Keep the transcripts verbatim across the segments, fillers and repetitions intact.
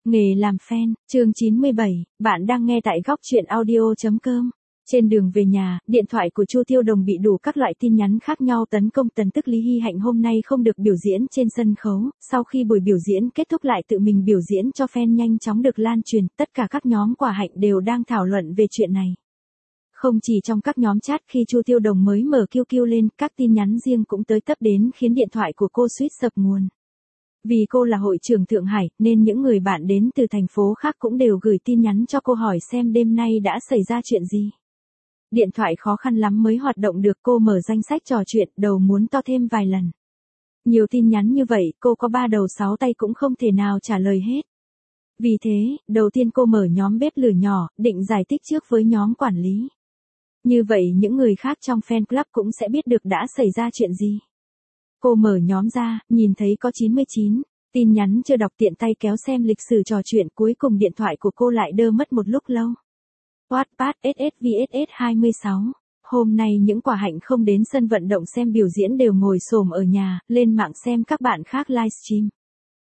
Nghề làm fan, chương chín mươi bảy, bạn đang nghe tại góc truyện audio chấm com. Trên đường về nhà, điện thoại của Chu Tiêu Đồng bị đủ các loại tin nhắn khác nhau tấn công, tần tức Lý Hy Hạnh hôm nay không được biểu diễn trên sân khấu. Sau khi buổi biểu diễn kết thúc lại tự mình biểu diễn cho fan nhanh chóng được lan truyền, tất cả các nhóm Quả Hạnh đều đang thảo luận về chuyện này. Không chỉ trong các nhóm chat, khi Chu Tiêu Đồng mới mở Q Q lên, các tin nhắn riêng cũng tới tấp đến khiến điện thoại của cô suýt sập nguồn. Vì cô là hội trưởng Thượng Hải, nên những người bạn đến từ thành phố khác cũng đều gửi tin nhắn cho cô hỏi xem đêm nay đã xảy ra chuyện gì. Điện thoại khó khăn lắm mới hoạt động được, cô mở danh sách trò chuyện, đầu muốn to thêm vài lần. Nhiều tin nhắn như vậy, cô có ba đầu sáu tay cũng không thể nào trả lời hết. Vì thế, đầu tiên cô mở nhóm bếp lửa nhỏ, định giải thích trước với nhóm quản lý. Như vậy những người khác trong fan club cũng sẽ biết được đã xảy ra chuyện gì. Cô mở nhóm ra, nhìn thấy có chín mươi chín tin nhắn chưa đọc, tiện tay kéo xem lịch sử trò chuyện, cuối cùng điện thoại của cô lại đơ mất một lúc lâu. Wattpad ét ét vê ét ét hai mươi sáu. Hôm nay những Quả Hạnh không đến sân vận động xem biểu diễn đều ngồi xổm ở nhà, lên mạng xem các bạn khác livestream.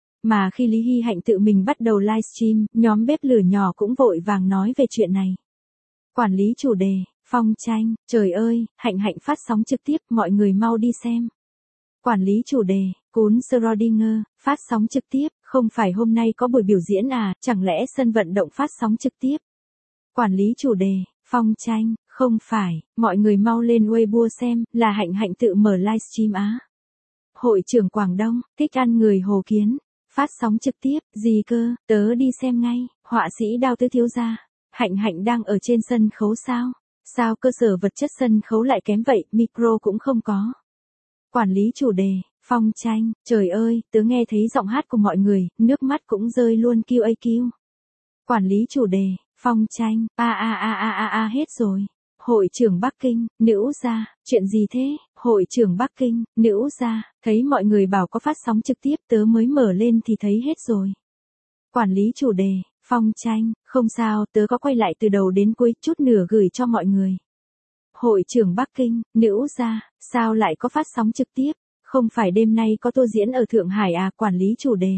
Mà khi Lý Hy Hạnh tự mình bắt đầu livestream, nhóm bếp lửa nhỏ cũng vội vàng nói về chuyện này. Quản lý chủ đề, Phong Tranh, trời ơi, Hạnh Hạnh phát sóng trực tiếp, mọi người mau đi xem. Quản lý chủ đề, Cún Schrödinger, phát sóng trực tiếp, không phải hôm nay có buổi biểu diễn à, chẳng lẽ sân vận động phát sóng trực tiếp? Quản lý chủ đề, Phong Tranh, không phải, mọi người mau lên Weibo xem, là Hạnh Hạnh tự mở livestream á. Hội trưởng Quảng Đông, thích ăn người Hồ Kiến, phát sóng trực tiếp, gì cơ, tớ đi xem ngay, họa sĩ Đao Tứ thiếu gia, Hạnh Hạnh đang ở trên sân khấu sao? Sao cơ sở vật chất sân khấu lại kém vậy, micro cũng không có. Quản lý chủ đề, Phong Tranh, trời ơi, tớ nghe thấy giọng hát của mọi người, nước mắt cũng rơi luôn Q A Q. Quản lý chủ đề, Phong Tranh, a a a a a a hết rồi. Hội trưởng Bắc Kinh, nữ gia, chuyện gì thế? Hội trưởng Bắc Kinh, nữ gia, thấy mọi người bảo có phát sóng trực tiếp, tớ mới mở lên thì thấy hết rồi. Quản lý chủ đề, Phong Tranh, không sao, tớ có quay lại từ đầu đến cuối, chút nửa gửi cho mọi người. Hội trưởng Bắc Kinh, nữ gia, sao lại có phát sóng trực tiếp? Không phải đêm nay có tour diễn ở Thượng Hải à? Quản lý chủ đề,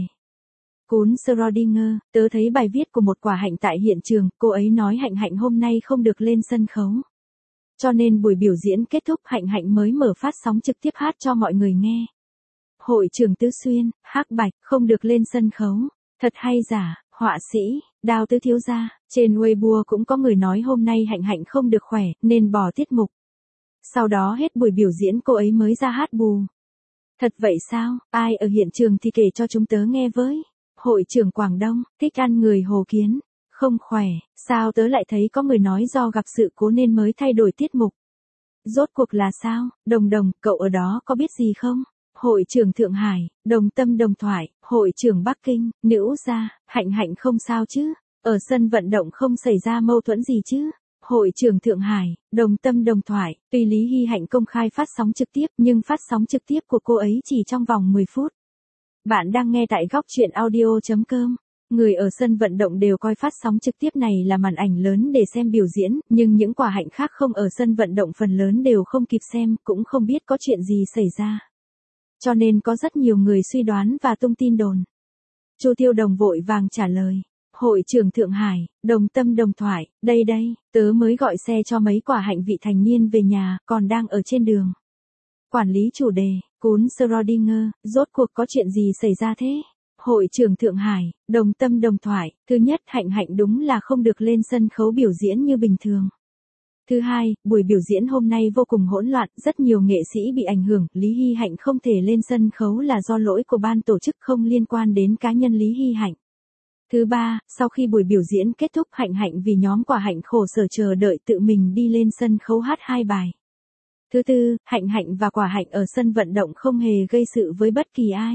Cún Schrödinger, tớ thấy bài viết của một Quả Hạnh tại hiện trường, cô ấy nói Hạnh Hạnh hôm nay không được lên sân khấu. Cho nên buổi biểu diễn kết thúc Hạnh Hạnh mới mở phát sóng trực tiếp hát cho mọi người nghe. Hội trưởng Tứ Xuyên, Hắc Bạch, không được lên sân khấu. Thật hay giả, họa sĩ, Đao Tứ thiếu gia, trên Weibo cũng có người nói hôm nay Hạnh Hạnh không được khỏe, nên bỏ tiết mục. Sau đó hết buổi biểu diễn cô ấy mới ra hát bù. Thật vậy sao, ai ở hiện trường thì kể cho chúng tớ nghe với. Hội trưởng Quảng Đông, thích ăn người Hồ Kiến, không khỏe, sao tớ lại thấy có người nói do gặp sự cố nên mới thay đổi tiết mục. Rốt cuộc là sao, Đồng Đồng, cậu ở đó có biết gì không? Hội trưởng Thượng Hải, Đồng Tâm Đồng Thoại, hội trưởng Bắc Kinh, nữ gia, Hạnh Hạnh không sao chứ? Ở sân vận động không xảy ra mâu thuẫn gì chứ? Hội trưởng Thượng Hải, Đồng Tâm Đồng Thoại, tuy Lý Hy Hạnh công khai phát sóng trực tiếp nhưng phát sóng trực tiếp của cô ấy chỉ trong vòng mười phút. Bạn đang nghe tại góc truyện audio chấm com. Người ở sân vận động đều coi phát sóng trực tiếp này là màn ảnh lớn để xem biểu diễn, nhưng những Quả Hạnh khác không ở sân vận động phần lớn đều không kịp xem, cũng không biết có chuyện gì xảy ra. Cho nên có rất nhiều người suy đoán và tung tin đồn. Chu Tiêu Đồng vội vàng trả lời. Hội trưởng Thượng Hải, Đồng Tâm Đồng Thoại, đây đây, tớ mới gọi xe cho mấy Quả Hạnh vị thành niên về nhà, còn đang ở trên đường. Quản lý chủ đề, Cún Schrödinger, rốt cuộc có chuyện gì xảy ra thế? Hội trưởng Thượng Hải, Đồng Tâm Đồng Thoại, thứ nhất Hạnh Hạnh đúng là không được lên sân khấu biểu diễn như bình thường. Thứ hai, buổi biểu diễn hôm nay vô cùng hỗn loạn, rất nhiều nghệ sĩ bị ảnh hưởng, Lý Hy Hạnh không thể lên sân khấu là do lỗi của ban tổ chức, không liên quan đến cá nhân Lý Hy Hạnh. Thứ ba, sau khi buổi biểu diễn kết thúc Hạnh Hạnh vì nhóm Quả Hạnh khổ sở chờ đợi tự mình đi lên sân khấu hát hai bài. Thứ tư, Hạnh Hạnh và Quả Hạnh ở sân vận động không hề gây sự với bất kỳ ai.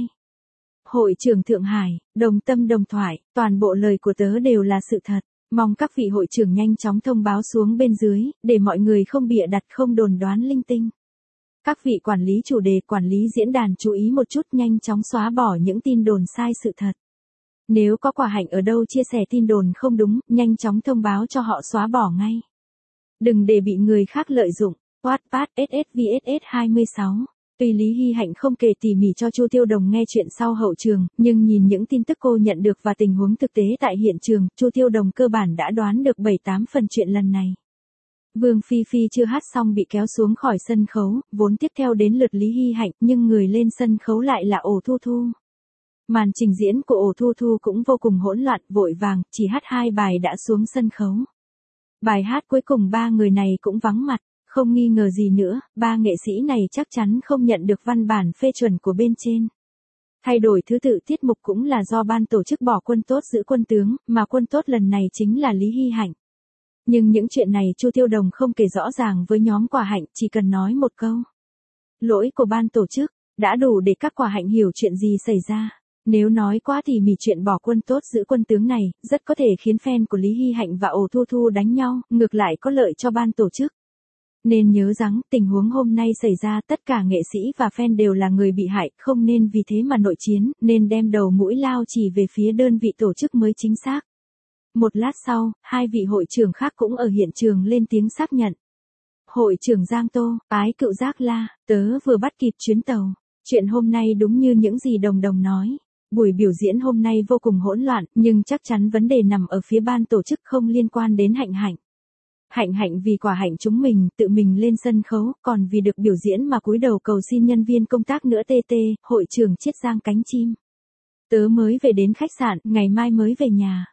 Hội trưởng Thượng Hải, Đồng Tâm Đồng Thoại, toàn bộ lời của tớ đều là sự thật. Mong các vị hội trưởng nhanh chóng thông báo xuống bên dưới, để mọi người không bịa đặt không đồn đoán linh tinh. Các vị quản lý chủ đề, quản lý diễn đàn chú ý một chút, nhanh chóng xóa bỏ những tin đồn sai sự thật. Nếu có Quả Hạnh ở đâu chia sẻ tin đồn không đúng, nhanh chóng thông báo cho họ xóa bỏ ngay. Đừng để bị người khác lợi dụng. Wattpad ét ét vê ét ét hai mươi sáu. Tuy Lý Hy Hạnh không kể tỉ mỉ cho Chu Tiêu Đồng nghe chuyện sau hậu trường, nhưng nhìn những tin tức cô nhận được và tình huống thực tế tại hiện trường, Chu Tiêu Đồng cơ bản đã đoán được bảy tám phần chuyện lần này. Vương Phi Phi chưa hát xong bị kéo xuống khỏi sân khấu, vốn tiếp theo đến lượt Lý Hy Hạnh, nhưng người lên sân khấu lại là Ổ Thu Thu. Màn trình diễn của Ổ Thu Thu cũng vô cùng hỗn loạn, vội vàng, chỉ hát hai bài đã xuống sân khấu. Bài hát cuối cùng ba người này cũng vắng mặt, không nghi ngờ gì nữa, ba nghệ sĩ này chắc chắn không nhận được văn bản phê chuẩn của bên trên. Thay đổi thứ tự tiết mục cũng là do ban tổ chức bỏ quân tốt giữ quân tướng, mà quân tốt lần này chính là Lý Hy Hạnh. Nhưng những chuyện này Chu Tiêu Đồng không kể rõ ràng với nhóm Quả Hạnh, chỉ cần nói một câu. Lỗi của ban tổ chức, đã đủ để các Quả Hạnh hiểu chuyện gì xảy ra. Nếu nói quá thì mỉ chuyện bỏ quân tốt giữ quân tướng này, rất có thể khiến fan của Lý Hy Hạnh và Ổ Thu Thu đánh nhau, ngược lại có lợi cho ban tổ chức. Nên nhớ rằng, tình huống hôm nay xảy ra tất cả nghệ sĩ và fan đều là người bị hại, không nên vì thế mà nội chiến, nên đem đầu mũi lao chỉ về phía đơn vị tổ chức mới chính xác. Một lát sau, hai vị hội trưởng khác cũng ở hiện trường lên tiếng xác nhận. Hội trưởng Giang Tô, ái cựu giác la, tớ vừa bắt kịp chuyến tàu. Chuyện hôm nay đúng như những gì Đồng Đồng nói. Buổi biểu diễn hôm nay vô cùng hỗn loạn, nhưng chắc chắn vấn đề nằm ở phía ban tổ chức không liên quan đến Hạnh Hạnh. Hạnh Hạnh vì Quả Hạnh chúng mình, tự mình lên sân khấu, còn vì được biểu diễn mà cúi đầu cầu xin nhân viên công tác nữa tê tê, hội trưởng Chiết Giang cánh chim. Tớ mới về đến khách sạn, ngày mai mới về nhà.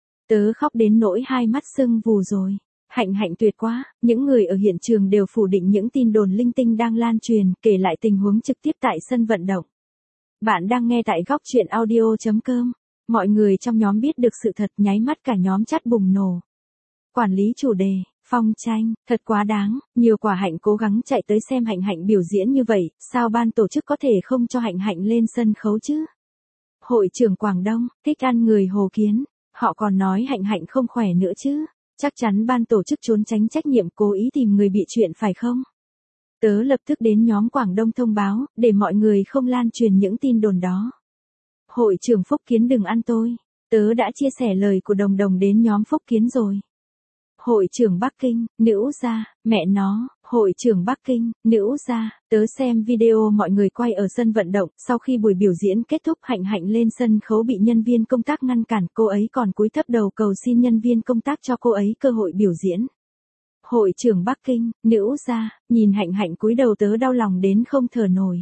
Tớ khóc đến nỗi hai mắt sưng vù rồi. Hạnh Hạnh tuyệt quá, những người ở hiện trường đều phủ định những tin đồn linh tinh đang lan truyền, kể lại tình huống trực tiếp tại sân vận động. Bạn đang nghe tại góc truyện audio chấm com. Mọi người trong nhóm biết được sự thật, nháy mắt cả nhóm chát bùng nổ. Quản lý chủ đề, Phong Tranh, thật quá đáng, nhiều Quả Hạnh cố gắng chạy tới xem Hạnh Hạnh biểu diễn như vậy, sao ban tổ chức có thể không cho Hạnh Hạnh lên sân khấu chứ? Hội trưởng Quảng Đông, thích ăn người Hồ Kiến, họ còn nói Hạnh Hạnh không khỏe nữa chứ, chắc chắn ban tổ chức trốn tránh trách nhiệm cố ý tìm người bị chuyện phải không? Tớ lập tức đến nhóm Quảng Đông thông báo, để mọi người không lan truyền những tin đồn đó. Hội trưởng Phúc Kiến đừng ăn tôi, tớ đã chia sẻ lời của Đồng Đồng đến nhóm Phúc Kiến rồi. Hội trưởng Bắc Kinh, nữ gia, mẹ nó, hội trưởng Bắc Kinh, nữ gia, tớ xem video mọi người quay ở sân vận động, sau khi buổi biểu diễn kết thúc Hạnh Hạnh lên sân khấu bị nhân viên công tác ngăn cản, cô ấy còn cúi thấp đầu cầu xin nhân viên công tác cho cô ấy cơ hội biểu diễn. Hội trưởng Bắc Kinh, nữ gia, nhìn Hạnh Hạnh cúi đầu tớ đau lòng đến không thở nổi.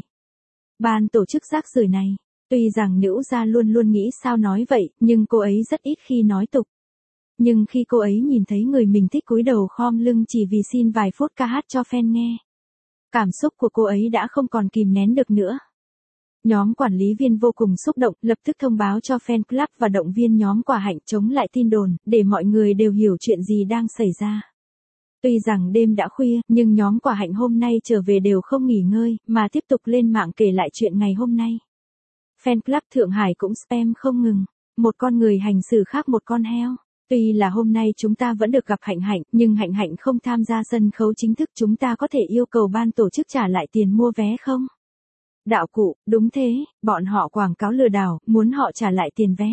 Ban tổ chức rác rưởi này, tuy rằng nữ gia luôn luôn nghĩ sao nói vậy, nhưng cô ấy rất ít khi nói tục. Nhưng khi cô ấy nhìn thấy người mình thích cúi đầu khom lưng chỉ vì xin vài phút ca hát cho fan nghe, cảm xúc của cô ấy đã không còn kìm nén được nữa. Nhóm quản lý viên vô cùng xúc động, lập tức thông báo cho fan club và động viên nhóm Quả Hạnh chống lại tin đồn, để mọi người đều hiểu chuyện gì đang xảy ra. Tuy rằng đêm đã khuya, nhưng nhóm Quả Hạnh hôm nay trở về đều không nghỉ ngơi, mà tiếp tục lên mạng kể lại chuyện ngày hôm nay. Fan club Thượng Hải cũng spam không ngừng, một con người hành xử khác một con heo. Tuy là hôm nay chúng ta vẫn được gặp Hạnh Hạnh, nhưng Hạnh Hạnh không tham gia sân khấu chính thức, chúng ta có thể yêu cầu ban tổ chức trả lại tiền mua vé không? Đạo cụ, đúng thế, bọn họ quảng cáo lừa đảo, muốn họ trả lại tiền vé.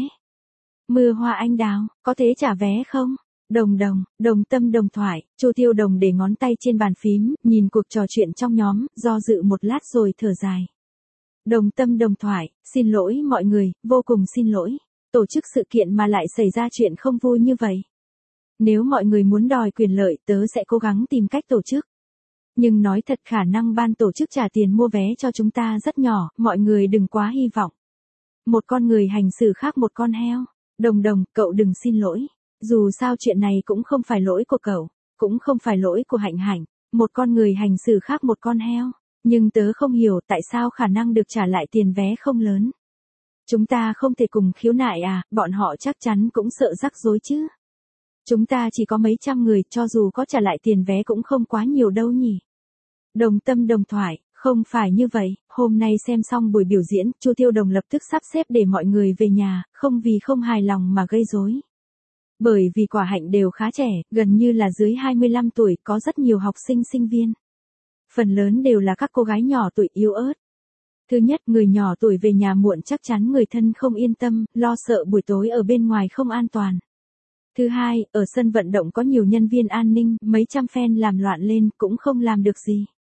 Mưa hoa anh đào, có thế trả vé không? Đồng Đồng, đồng tâm đồng thoại, Chu Tiêu Đồng để ngón tay trên bàn phím, nhìn cuộc trò chuyện trong nhóm, do dự một lát rồi thở dài. Đồng tâm đồng thoại, xin lỗi mọi người, vô cùng xin lỗi. Tổ chức sự kiện mà lại xảy ra chuyện không vui như vậy. Nếu mọi người muốn đòi quyền lợi, tớ sẽ cố gắng tìm cách tổ chức. Nhưng nói thật khả năng ban tổ chức trả tiền mua vé cho chúng ta rất nhỏ, mọi người đừng quá hy vọng. Một con người hành xử khác một con heo. Đồng Đồng, cậu đừng xin lỗi. Dù sao chuyện này cũng không phải lỗi của cậu, cũng không phải lỗi của Hạnh Hạnh. Một con người hành xử khác một con heo. Nhưng tớ không hiểu tại sao khả năng được trả lại tiền vé không lớn. Chúng ta không thể cùng khiếu nại à, bọn họ chắc chắn cũng sợ rắc rối chứ. Chúng ta chỉ có mấy trăm người, cho dù có trả lại tiền vé cũng không quá nhiều đâu nhỉ. Đồng tâm đồng thoại, không phải như vậy, hôm nay xem xong buổi biểu diễn, Chu Tiêu Đồng lập tức sắp xếp để mọi người về nhà, không vì không hài lòng mà gây rối. Bởi vì Quả Hạnh đều khá trẻ, gần như là dưới hai mươi lăm tuổi, có rất nhiều học sinh sinh viên. Phần lớn đều là các cô gái nhỏ tuổi yếu ớt. Thứ nhất, người nhỏ tuổi về nhà muộn chắc chắn người thân không yên tâm, lo sợ buổi tối ở bên ngoài không an toàn. Thứ hai, ở sân vận động có nhiều nhân viên an ninh, mấy trăm fan làm loạn lên cũng không làm được gì.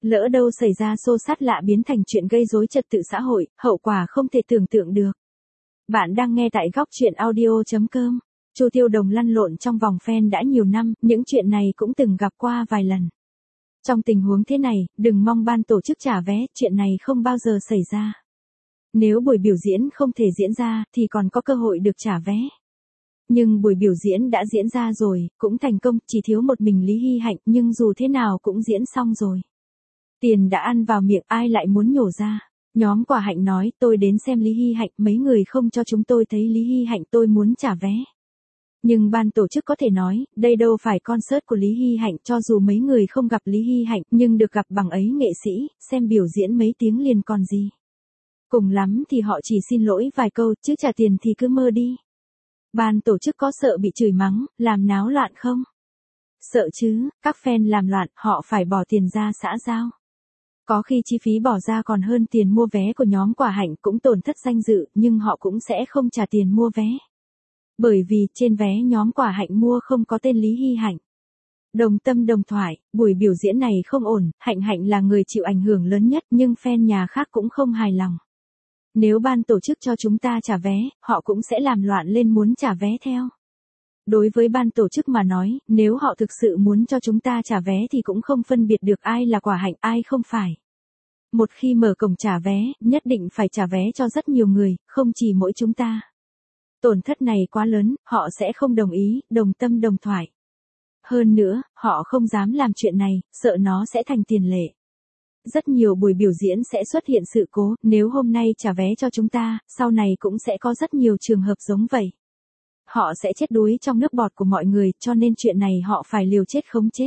Lỡ đâu xảy ra xô xát lạ biến thành chuyện gây rối trật tự xã hội, hậu quả không thể tưởng tượng được. Bạn đang nghe tại góc chuyện audio chấm com. Chu Tiêu Đồng lăn lộn trong vòng fan đã nhiều năm, những chuyện này cũng từng gặp qua vài lần. Trong tình huống thế này, đừng mong ban tổ chức trả vé, chuyện này không bao giờ xảy ra. Nếu buổi biểu diễn không thể diễn ra, thì còn có cơ hội được trả vé. Nhưng buổi biểu diễn đã diễn ra rồi, cũng thành công, chỉ thiếu một mình Lý Hy Hạnh, nhưng dù thế nào cũng diễn xong rồi. Tiền đã ăn vào miệng, ai lại muốn nhổ ra. Nhóm Quả Hạnh nói, tôi đến xem Lý Hy Hạnh, mấy người không cho chúng tôi thấy Lý Hy Hạnh, tôi muốn trả vé. Nhưng ban tổ chức có thể nói, đây đâu phải concert của Lý Hy Hạnh, cho dù mấy người không gặp Lý Hy Hạnh, nhưng được gặp bằng ấy nghệ sĩ, xem biểu diễn mấy tiếng liền còn gì. Cùng lắm thì họ chỉ xin lỗi vài câu, chứ trả tiền thì cứ mơ đi. Ban tổ chức có sợ bị chửi mắng, làm náo loạn không? Sợ chứ, các fan làm loạn, họ phải bỏ tiền ra xã giao. Có khi chi phí bỏ ra còn hơn tiền mua vé của nhóm Quả Hạnh, cũng tổn thất danh dự, nhưng họ cũng sẽ không trả tiền mua vé. Bởi vì, trên vé nhóm Quả Hạnh mua không có tên Lý Hy Hạnh. Đồng tâm đồng thoại, buổi biểu diễn này không ổn, Hạnh Hạnh là người chịu ảnh hưởng lớn nhất, nhưng fan nhà khác cũng không hài lòng. Nếu ban tổ chức cho chúng ta trả vé, họ cũng sẽ làm loạn lên muốn trả vé theo. Đối với ban tổ chức mà nói, nếu họ thực sự muốn cho chúng ta trả vé thì cũng không phân biệt được ai là Quả Hạnh, ai không phải. Một khi mở cổng trả vé, nhất định phải trả vé cho rất nhiều người, không chỉ mỗi chúng ta. Tổn thất này quá lớn, họ sẽ không đồng ý, đồng tâm đồng thoại. Hơn nữa, họ không dám làm chuyện này, sợ nó sẽ thành tiền lệ. Rất nhiều buổi biểu diễn sẽ xuất hiện sự cố, nếu hôm nay trả vé cho chúng ta, sau này cũng sẽ có rất nhiều trường hợp giống vậy. Họ sẽ chết đuối trong nước bọt của mọi người, cho nên chuyện này họ phải liều chết khống chế.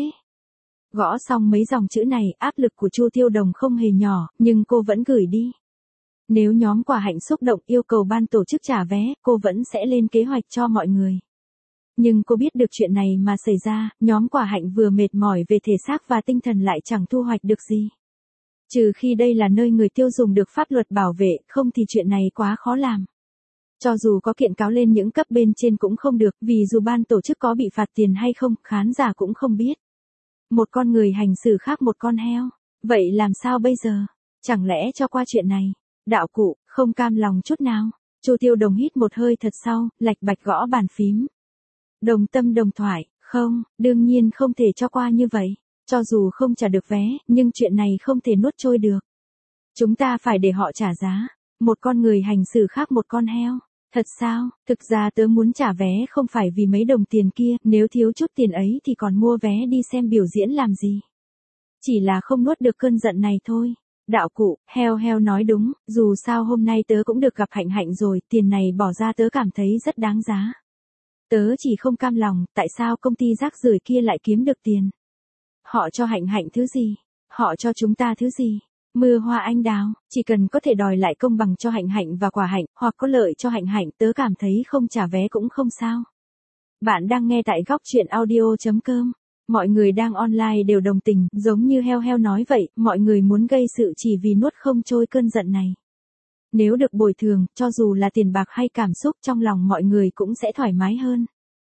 Gõ xong mấy dòng chữ này, áp lực của Chu Tiêu Đồng không hề nhỏ, nhưng cô vẫn gửi đi. Nếu nhóm Quả Hạnh xúc động yêu cầu ban tổ chức trả vé, cô vẫn sẽ lên kế hoạch cho mọi người. Nhưng cô biết được chuyện này mà xảy ra, nhóm Quả Hạnh vừa mệt mỏi về thể xác và tinh thần lại chẳng thu hoạch được gì. Trừ khi đây là nơi người tiêu dùng được pháp luật bảo vệ, không thì chuyện này quá khó làm. Cho dù có kiện cáo lên những cấp bên trên cũng không được, vì dù ban tổ chức có bị phạt tiền hay không, khán giả cũng không biết. Một con người hành xử khác một con heo. Vậy làm sao bây giờ? Chẳng lẽ cho qua chuyện này? Đạo cụ, không cam lòng chút nào. Chu Tiêu Đồng hít một hơi thật sâu, lạch bạch gõ bàn phím. Đồng tâm đồng thoại, không, đương nhiên không thể cho qua như vậy. Cho dù không trả được vé, nhưng chuyện này không thể nuốt trôi được. Chúng ta phải để họ trả giá. Một con người hành xử khác một con heo. Thật sao? Thực ra tớ muốn trả vé không phải vì mấy đồng tiền kia, nếu thiếu chút tiền ấy thì còn mua vé đi xem biểu diễn làm gì. Chỉ là không nuốt được cơn giận này thôi. Đạo cụ, heo heo nói đúng, dù sao hôm nay tớ cũng được gặp Hạnh Hạnh rồi, tiền này bỏ ra tớ cảm thấy rất đáng giá. Tớ chỉ không cam lòng, tại sao công ty rác rưởi kia lại kiếm được tiền? Họ cho Hạnh Hạnh thứ gì? Họ cho chúng ta thứ gì? Mưa hoa anh đào, chỉ cần có thể đòi lại công bằng cho Hạnh Hạnh và Quả Hạnh, hoặc có lợi cho Hạnh Hạnh, tớ cảm thấy không trả vé cũng không sao. Bạn đang nghe tại góc chuyện audio chấm com. Mọi người đang online đều đồng tình, giống như heo heo nói vậy, mọi người muốn gây sự chỉ vì nuốt không trôi cơn giận này. Nếu được bồi thường, cho dù là tiền bạc hay cảm xúc, trong lòng mọi người cũng sẽ thoải mái hơn.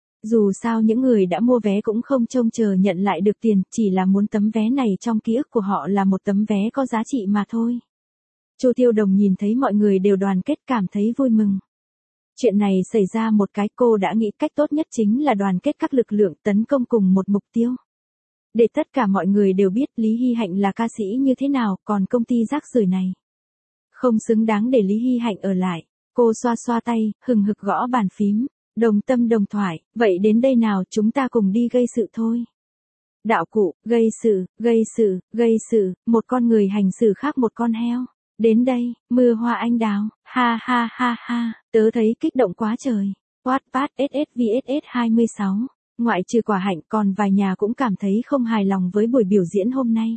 Dù sao những người đã mua vé cũng không trông chờ nhận lại được tiền, chỉ là muốn tấm vé này trong ký ức của họ là một tấm vé có giá trị mà thôi. Chu Tiêu Đồng nhìn thấy mọi người đều đoàn kết cảm thấy vui mừng. Chuyện này xảy ra một cái, cô đã nghĩ cách tốt nhất chính là đoàn kết các lực lượng tấn công cùng một mục tiêu. Để tất cả mọi người đều biết Lý Hy Hạnh là ca sĩ như thế nào, còn công ty rác rưởi này không xứng đáng để Lý Hy Hạnh ở lại. Cô xoa xoa tay, hừng hực gõ bàn phím. Đồng tâm đồng thoại, vậy đến đây nào, chúng ta cùng đi gây sự thôi. Đạo cụ, gây sự, gây sự, gây sự, một con người hành xử khác một con heo. Đến đây, mưa hoa anh đào, ha ha ha ha, tớ thấy kích động quá trời. Wattpad ét ét vê ét ét hai mươi sáu, ngoại trừ Quả Hạnh còn vài nhà cũng cảm thấy không hài lòng với buổi biểu diễn hôm nay.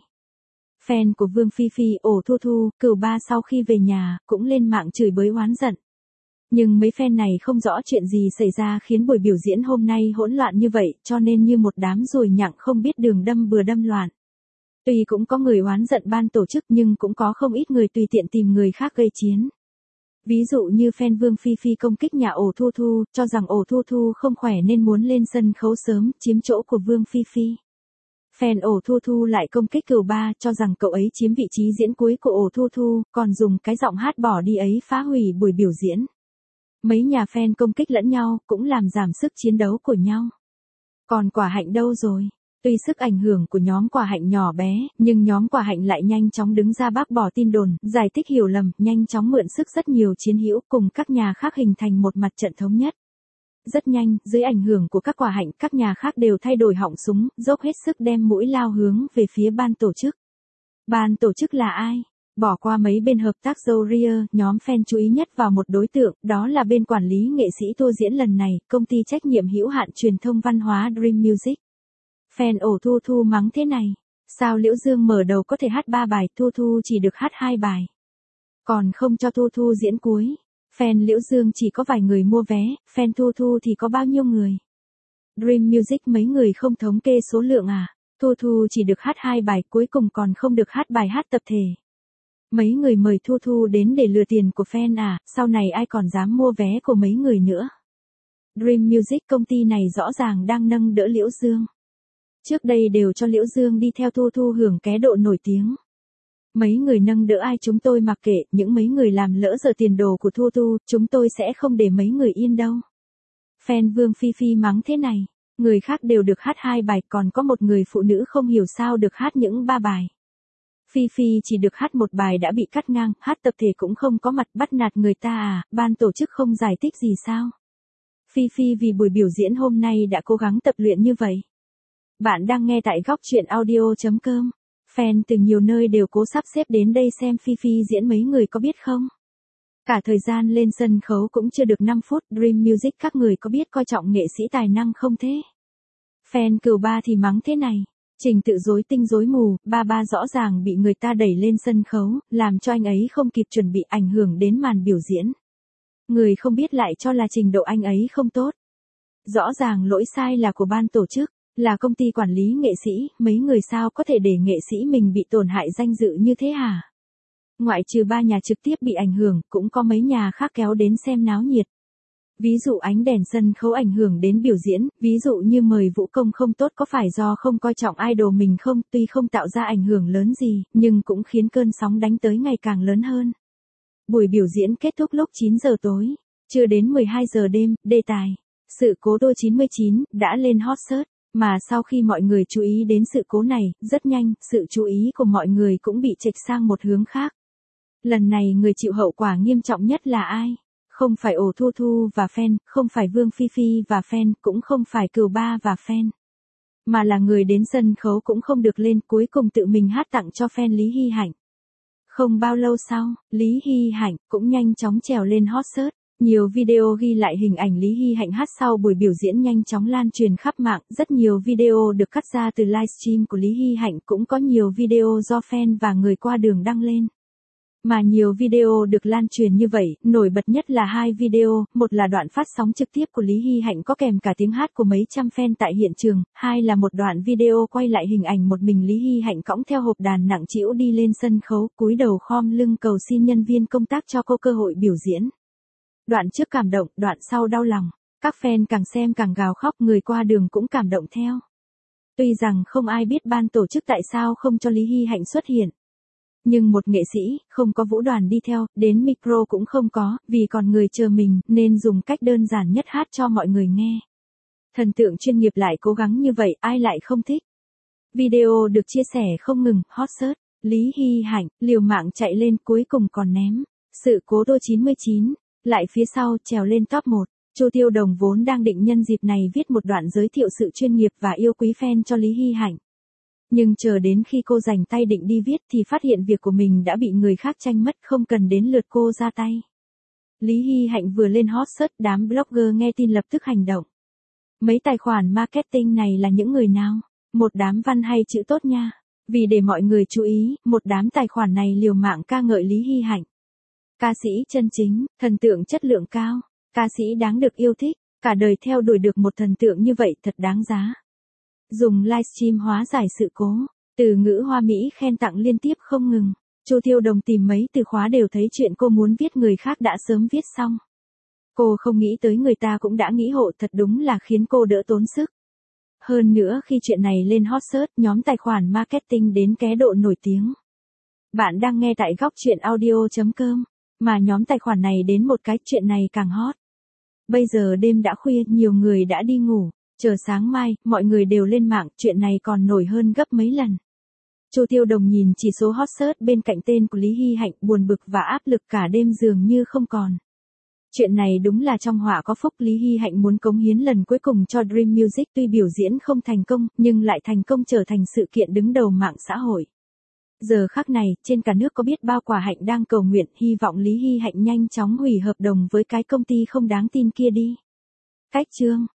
Fan của Vương Phi Phi, Ổ Thu Thu, Cửu Ba sau khi về nhà, cũng lên mạng chửi bới oán giận. Nhưng mấy fan này không rõ chuyện gì xảy ra khiến buổi biểu diễn hôm nay hỗn loạn như vậy, cho nên như một đám ruồi nhặng không biết đường đâm bừa đâm loạn. Tuy cũng có người oán giận ban tổ chức nhưng cũng có không ít người tùy tiện tìm người khác gây chiến. Ví dụ như fan Vương Phi Phi công kích nhà Ổ Thu Thu, cho rằng Ổ Thu Thu không khỏe nên muốn lên sân khấu sớm, chiếm chỗ của Vương Phi Phi. Fan ổ Thu Thu lại công kích Cừu Ba, cho rằng cậu ấy chiếm vị trí diễn cuối của ổ Thu Thu, còn dùng cái giọng hát bỏ đi ấy phá hủy buổi biểu diễn. Mấy nhà fan công kích lẫn nhau, cũng làm giảm sức chiến đấu của nhau. Còn Quả Hạnh đâu rồi? Tuy sức ảnh hưởng của nhóm Quả Hạnh nhỏ bé, nhưng nhóm Quả Hạnh lại nhanh chóng đứng ra bác bỏ tin đồn, giải thích hiểu lầm, nhanh chóng mượn sức rất nhiều chiến hữu cùng các nhà khác hình thành một mặt trận thống nhất. Rất nhanh, dưới ảnh hưởng của các Quả Hạnh, các nhà khác đều thay đổi họng súng, dốc hết sức đem mũi lao hướng về phía ban tổ chức. Ban tổ chức là ai? Bỏ qua mấy bên hợp tác Zoria, nhóm fan chú ý nhất vào một đối tượng, đó là bên quản lý nghệ sĩ tour diễn lần này, công ty trách nhiệm hữu hạn truyền thông văn hóa Dream Music. Fan ổ Thu Thu mắng thế này, sao Liễu Dương mở đầu có thể hát ba bài, Thu Thu chỉ được hát hai bài. Còn không cho Thu Thu diễn cuối. Fan Liễu Dương chỉ có vài người mua vé, fan Thu Thu thì có bao nhiêu người? Dream Music mấy người không thống kê số lượng à? Thu Thu chỉ được hát hai bài, cuối cùng còn không được hát bài hát tập thể. Mấy người mời Thu Thu đến để lừa tiền của fan à, sau này ai còn dám mua vé của mấy người nữa? Dream Music công ty này rõ ràng đang nâng đỡ Liễu Dương. Trước đây đều cho Liễu Dương đi theo Thu Thu hưởng ké độ nổi tiếng. Mấy người nâng đỡ ai chúng tôi mặc kệ, những mấy người làm lỡ giờ tiền đồ của Thu Thu, chúng tôi sẽ không để mấy người yên đâu. Fan Vương Phi Phi mắng thế này, người khác đều được hát hai bài, còn có một người phụ nữ không hiểu sao được hát những ba bài. Phi Phi chỉ được hát một bài đã bị cắt ngang, hát tập thể cũng không có mặt, bắt nạt người ta à, ban tổ chức không giải thích gì sao? Phi Phi vì buổi biểu diễn hôm nay đã cố gắng tập luyện như vậy. Bạn đang nghe tại góc truyện audio chấm com. Fan từ nhiều nơi đều cố sắp xếp đến đây xem Phi Phi diễn, mấy người có biết không? Cả thời gian lên sân khấu cũng chưa được năm phút, Dream Music các người có biết coi trọng nghệ sĩ tài năng không thế? Fan Cừu Ba thì mắng thế này, trình tự rối tinh rối mù, ba ba rõ ràng bị người ta đẩy lên sân khấu, làm cho anh ấy không kịp chuẩn bị, ảnh hưởng đến màn biểu diễn. Người không biết lại cho là trình độ anh ấy không tốt. Rõ ràng lỗi sai là của ban tổ chức, là công ty quản lý nghệ sĩ, mấy người sao có thể để nghệ sĩ mình bị tổn hại danh dự như thế hả? Ngoại trừ ba nhà trực tiếp bị ảnh hưởng, cũng có mấy nhà khác kéo đến xem náo nhiệt. Ví dụ ánh đèn sân khấu ảnh hưởng đến biểu diễn, ví dụ như mời vũ công không tốt có phải do không coi trọng idol mình không, tuy không tạo ra ảnh hưởng lớn gì, nhưng cũng khiến cơn sóng đánh tới ngày càng lớn hơn. Buổi biểu diễn kết thúc lúc chín giờ tối, chưa đến mười hai giờ đêm, đề tài, sự cố đô chín mươi chín, đã lên hot search. Mà sau khi mọi người chú ý đến sự cố này, rất nhanh, sự chú ý của mọi người cũng bị chệch sang một hướng khác. Lần này người chịu hậu quả nghiêm trọng nhất là ai? Không phải ổ Thu Thu và fan, không phải Vương Phi Phi và fan, cũng không phải Cừu Ba và fan. Mà là người đến sân khấu cũng không được lên, cuối cùng tự mình hát tặng cho fan Lý Hy Hạnh. Không bao lâu sau, Lý Hy Hạnh cũng nhanh chóng trèo lên hot search. Nhiều video ghi lại hình ảnh Lý Hy Hạnh hát sau buổi biểu diễn nhanh chóng lan truyền khắp mạng, rất nhiều video được cắt ra từ livestream của Lý Hy Hạnh, cũng có nhiều video do fan và người qua đường đăng lên. Mà nhiều video được lan truyền như vậy, nổi bật nhất là hai video, một là đoạn phát sóng trực tiếp của Lý Hy Hạnh có kèm cả tiếng hát của mấy trăm fan tại hiện trường, hai là một đoạn video quay lại hình ảnh một mình Lý Hy Hạnh cõng theo hộp đàn nặng trĩu đi lên sân khấu, cúi đầu khom lưng cầu xin nhân viên công tác cho cô cơ hội biểu diễn. Đoạn trước cảm động, đoạn sau đau lòng, các fan càng xem càng gào khóc, người qua đường cũng cảm động theo. Tuy rằng không ai biết ban tổ chức tại sao không cho Lý Hy Hạnh xuất hiện. Nhưng một nghệ sĩ, không có vũ đoàn đi theo, đến micro cũng không có, vì còn người chờ mình, nên dùng cách đơn giản nhất hát cho mọi người nghe. Thần tượng chuyên nghiệp lại cố gắng như vậy, ai lại không thích. Video được chia sẻ không ngừng, hot search, Lý Hy Hạnh, liều mạng chạy lên cuối cùng còn ném. Sự cố đô chín mươi chín. Lại phía sau, trèo lên top một, Chu Tiêu Đồng vốn đang định nhân dịp này viết một đoạn giới thiệu sự chuyên nghiệp và yêu quý fan cho Lý Hy Hạnh. Nhưng chờ đến khi cô dành tay định đi viết thì phát hiện việc của mình đã bị người khác tranh mất, không cần đến lượt cô ra tay. Lý Hy Hạnh vừa lên hot search, đám blogger nghe tin lập tức hành động. Mấy tài khoản marketing này là những người nào? Một đám văn hay chữ tốt nha. Vì để mọi người chú ý, một đám tài khoản này liều mạng ca ngợi Lý Hy Hạnh. Ca sĩ chân chính, thần tượng chất lượng cao, ca sĩ đáng được yêu thích, cả đời theo đuổi được một thần tượng như vậy thật đáng giá. Dùng livestream hóa giải sự cố, từ ngữ hoa mỹ khen tặng liên tiếp không ngừng. Chu Tiêu Đồng tìm mấy từ khóa đều thấy chuyện cô muốn viết người khác đã sớm viết xong. Cô không nghĩ tới người ta cũng đã nghĩ hộ, thật đúng là khiến cô đỡ tốn sức. Hơn nữa khi chuyện này lên hot search, nhóm tài khoản marketing đến ké độ nổi tiếng. Bạn đang nghe tại góc chuyện audio chấm com, mà nhóm tài khoản này đến một cái chuyện này càng hot. Bây giờ đêm đã khuya, nhiều người đã đi ngủ, chờ sáng mai, mọi người đều lên mạng, chuyện này còn nổi hơn gấp mấy lần. Chu Tiêu Đồng nhìn chỉ số hot search bên cạnh tên của Lý Hy Hạnh, buồn bực và áp lực cả đêm dường như không còn. Chuyện này đúng là trong họa có phúc, Lý Hy Hạnh muốn cống hiến lần cuối cùng cho Dream Music, tuy biểu diễn không thành công, nhưng lại thành công trở thành sự kiện đứng đầu mạng xã hội. Giờ khắc này, trên cả nước có biết bao quả hạnh đang cầu nguyện, hy vọng Lý Hy Hạnh nhanh chóng hủy hợp đồng với cái công ty không đáng tin kia đi. Cách chương